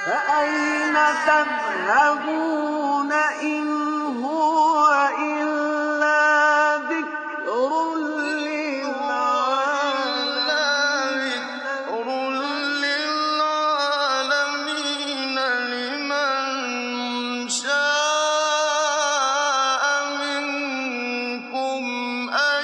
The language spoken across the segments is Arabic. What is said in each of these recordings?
فأين تذهبون إن هو إلا ذكر للعالمين لمن شاء منكم أن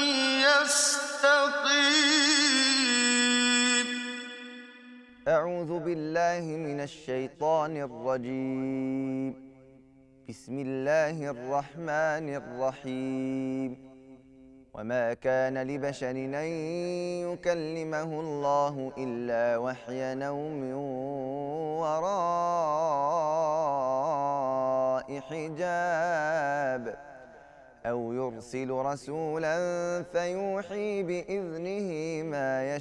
يستقيم. أعوذ بالله من الشيطان الرجيم. بسم الله الرحمن الرحيم. وما كان لبشر أن يكلمه الله إلا وحيا أو من وراء حجاب أو يرسل رسولا فيوحي بإذنه ما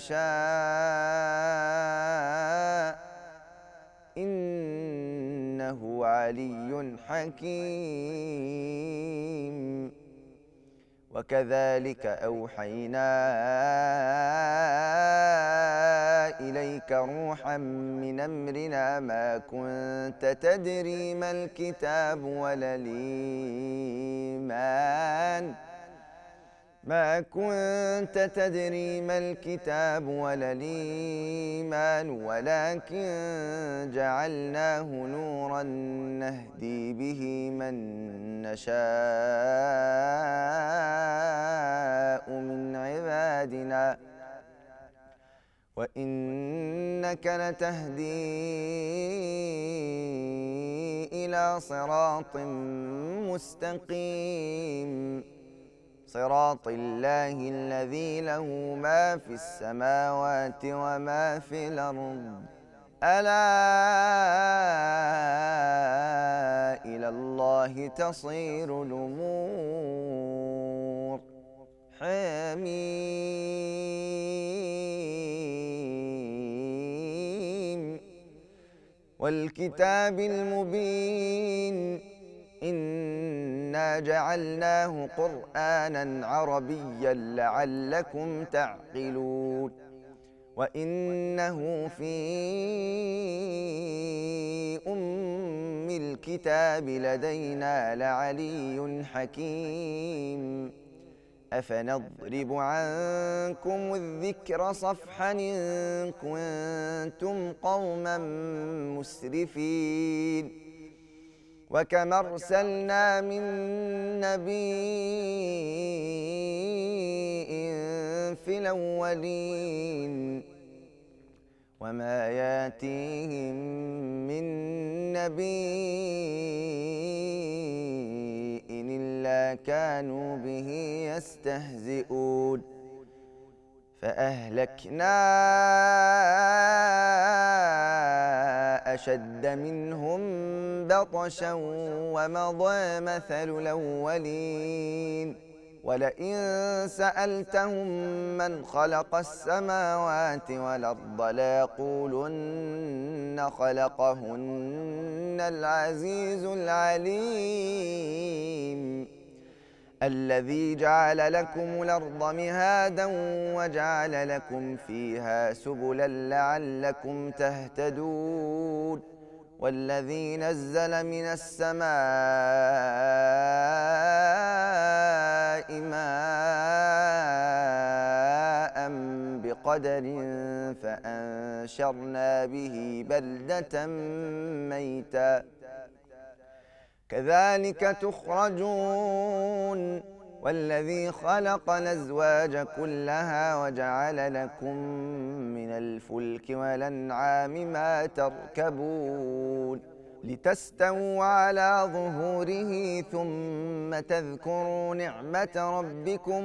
يشاء إنه علي حكيم. وكذلك أوحينا إليك روحا من أمرنا ما كنت تدري ما الكتاب ولا الإيمان ولكن جعلناه نورا نهدي به من نشاء من عبادنا وإنك لتهدي إلى صراط مستقيم صراط الله الذي له ما في السماوات وما في الأرض ألا إلى الله تصير الأمور. حميم والكتاب المبين إنا جعلناه قرآنا عربيا لعلكم تعقلون وإنه في أم الكتاب لدينا لعلي حكيم. أفنضرب عنكم الذكر صفحا إن كنتم قوما مسرفين. وكم أرسلنا من نبي في الأولين وما ياتيهم من نبي إلا كانوا به يستهزئون. فأهلكنا أشد منهم بطشا ومضى مثل الأولين. ولئن سألتهم من خلق السماوات والأرض ليقولن خلقهن العزيز العليم الذي جعل لكم الأرض مهادا وجعل لكم فيها سبلا لعلكم تهتدون. والذي نزل من السماء ماء بقدر فأنشرنا به بلدة ميتا كذلك تخرجون. والذي خلق الأزواج كلها وجعل لكم من الفلك والأنعام ما تركبون لتستووا على ظهوره ثم تذكروا نعمة ربكم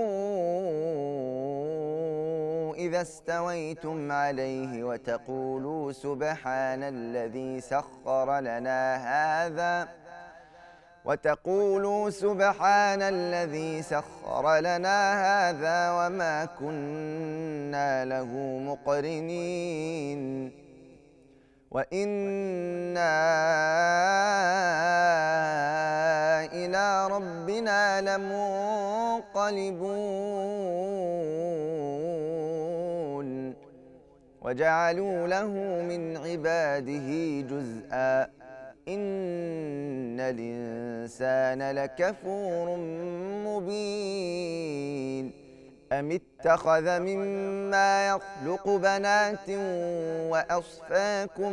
إذا استويتم عليه وتقولوا سبحان الذي سخر لنا هذا وما كنا له مقرنين وإنا إلى ربنا لمنقلبون وجعلوا له من عباده جزءا إن الإنسان لكفور مبين أم اتخذ مما يخلق بنات وأصفاكم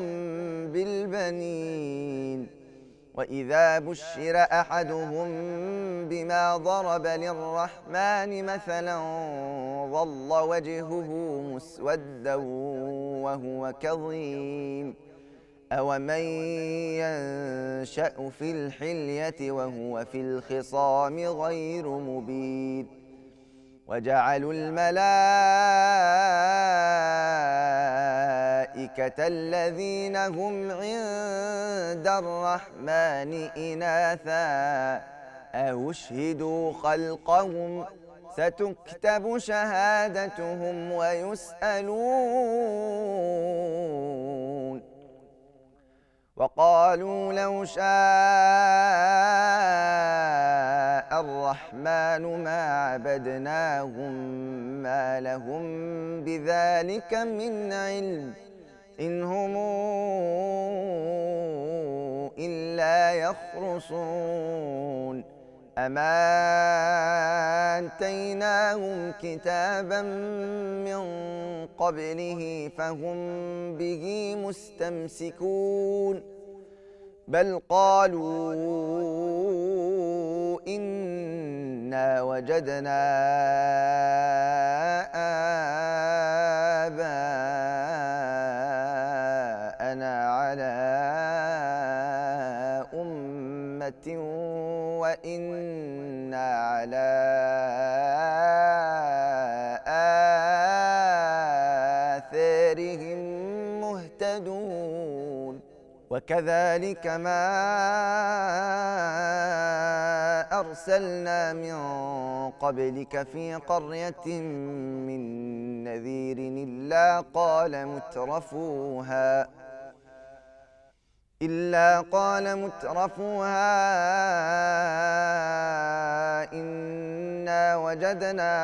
بالبنين وإذا بشر أحدهم بما ضرب للرحمن مثلا ظل وجهه مسودا وهو كظيم أومن ينشأ في الحلية وهو في الخصام غير مبين وجعلوا الملائكة الذين هم عند الرحمن إناثا أو اشهدوا خلقهم ستكتب شهادتهم ويسألون وقالوا لو شاء الرحمن ما عبدناهم ما لهم بذلك من علم إن هم إلا يخرصون أما آتيناهم كتابا من قبله فهم به مستمسكون بل قالوا إنا وجدنا آباءنا على أمة وإنا على آثارهم مهتدون وكذلك ما أرسلنا من قبلك في قرية من نذير إلا قال مترفوها إنا وجدنا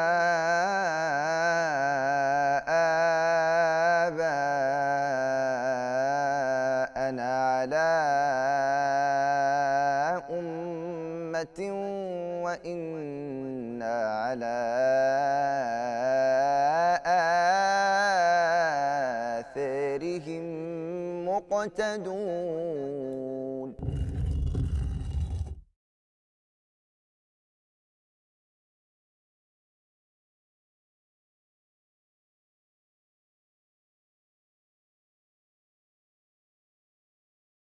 آباءنا على أمة وإنا على آثارهم مقتدون